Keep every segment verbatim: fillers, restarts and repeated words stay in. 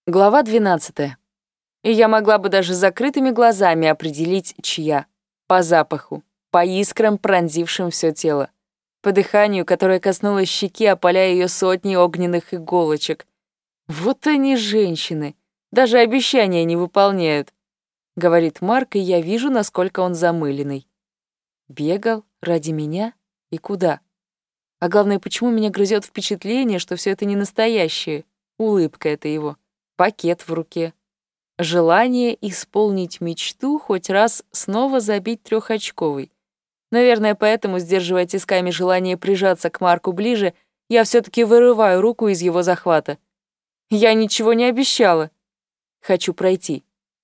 Глава двенадцатая. И я могла бы даже с закрытыми глазами определить, чья. По запаху, по искрам, пронзившим все тело. По дыханию, которое коснулось щеки, опаляя ее сотни огненных иголочек. Вот они, женщины. Даже обещания не выполняют. Говорит Марк, и я вижу, насколько он замыленный. Бегал ради меня? И куда? А главное, почему меня грызет впечатление, что все это не настоящее? Улыбка это его. Пакет в руке. Желание исполнить мечту, хоть раз снова забить трехочковый. Наверное, поэтому, сдерживая тисками желание прижаться к Марку ближе, я все-таки вырываю руку из его захвата. Я ничего не обещала. Хочу пройти,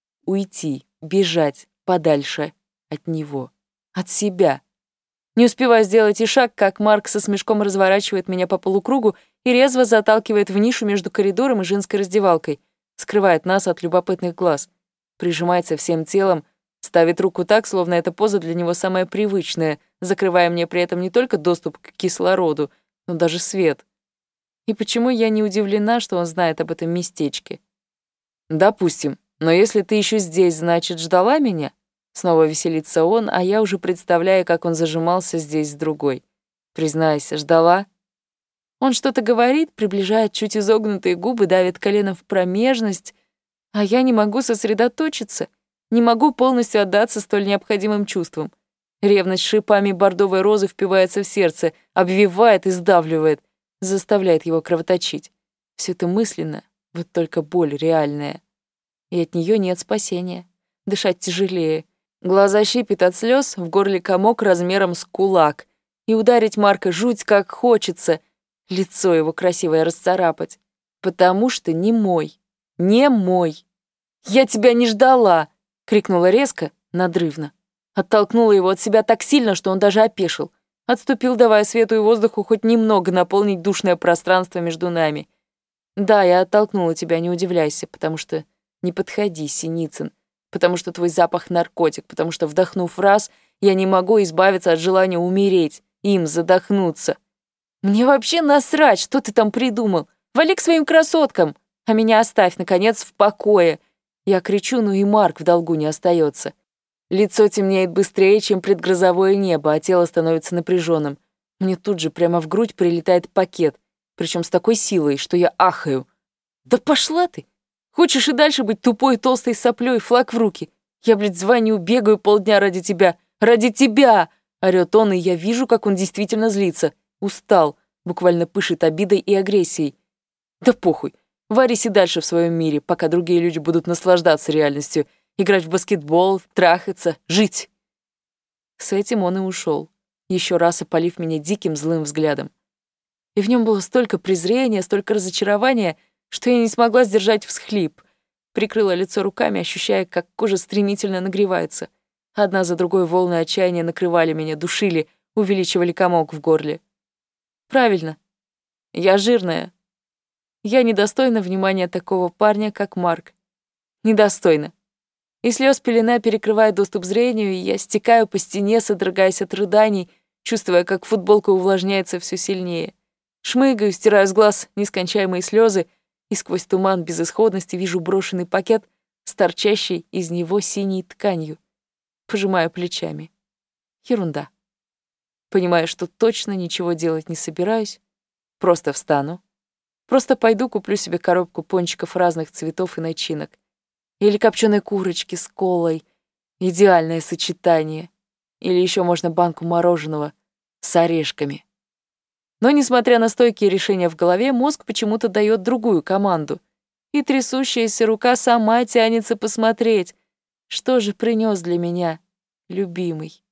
уйти, бежать подальше от него, от себя. Не успеваю сделать и шаг, как Марк со смешком разворачивает меня по полукругу и резво заталкивает в нишу между коридором и женской раздевалкой, скрывает нас от любопытных глаз, прижимается всем телом, ставит руку так, словно эта поза для него самая привычная, закрывая мне при этом не только доступ к кислороду, но даже свет. И почему я не удивлена, что он знает об этом местечке? Допустим, но если ты еще здесь, значит, ждала меня? Снова веселится он, а я уже представляю, как он зажимался здесь с другой. Признайся, ждала? Он что-то говорит, приближает чуть изогнутые губы, давит коленом в промежность, а я не могу сосредоточиться, не могу полностью отдаться столь необходимым чувствам. Ревность шипами бордовой розы впивается в сердце, обвивает и сдавливает, заставляет его кровоточить. Все это мысленно, вот только боль реальная. И от нее нет спасения. Дышать тяжелее. Глаза щипят от слез, в горле комок размером с кулак. И ударить Марка жуть как хочется, лицо его красивое расцарапать. Потому что не мой. Не мой. «Я тебя не ждала!» — крикнула резко, надрывно. Оттолкнула его от себя так сильно, что он даже опешил. Отступил, давая свету и воздуху хоть немного наполнить душное пространство между нами. «Да, я оттолкнула тебя, не удивляйся, потому что не подходи, Синицын, потому что твой запах наркотик, потому что, вдохнув раз, я не могу избавиться от желания умереть, им задохнуться. Мне вообще насрать, что ты там придумал. Вали к своим красоткам, а меня оставь, наконец, в покое». Я кричу, но и Марк в долгу не остается. Лицо темнеет быстрее, чем предгрозовое небо, а тело становится напряженным. Мне тут же прямо в грудь прилетает пакет, причем с такой силой, что я ахаю. «Да пошла ты! Хочешь и дальше быть тупой толстой соплей, флаг в руки? Я, блядь, звоню, бегаю полдня ради тебя! Ради тебя!» Орёт он, и я вижу, как он действительно злится. Устал, буквально пышет обидой и агрессией. Да похуй, варись и дальше в своем мире, пока другие люди будут наслаждаться реальностью, играть в баскетбол, трахаться, жить. С этим он и ушел, еще раз опалив меня диким злым взглядом. И в нем было столько презрения, столько разочарования, что я не смогла сдержать всхлип. Прикрыла лицо руками, ощущая, как кожа стремительно нагревается. Одна за другой волны отчаяния накрывали меня, душили, увеличивали комок в горле. Правильно. Я жирная. Я недостойна внимания такого парня, как Марк. Недостойна. И слез пелена перекрывает доступ зрению, и я стекаю по стене, содрогаясь от рыданий, чувствуя, как футболка увлажняется все сильнее. Шмыгаю, стираю с глаз нескончаемые слезы, и сквозь туман безысходности вижу брошенный пакет с торчащей из него синей тканью. Пожимаю плечами. Ерунда. Понимаю, что точно ничего делать не собираюсь. Просто встану. Просто пойду куплю себе коробку пончиков разных цветов и начинок. Или копченой курочки с колой. Идеальное сочетание. Или еще можно банку мороженого с орешками. Но, несмотря на стойкие решения в голове, мозг почему-то дает другую команду. И трясущаяся рука сама тянется посмотреть, что же принес для меня любимый.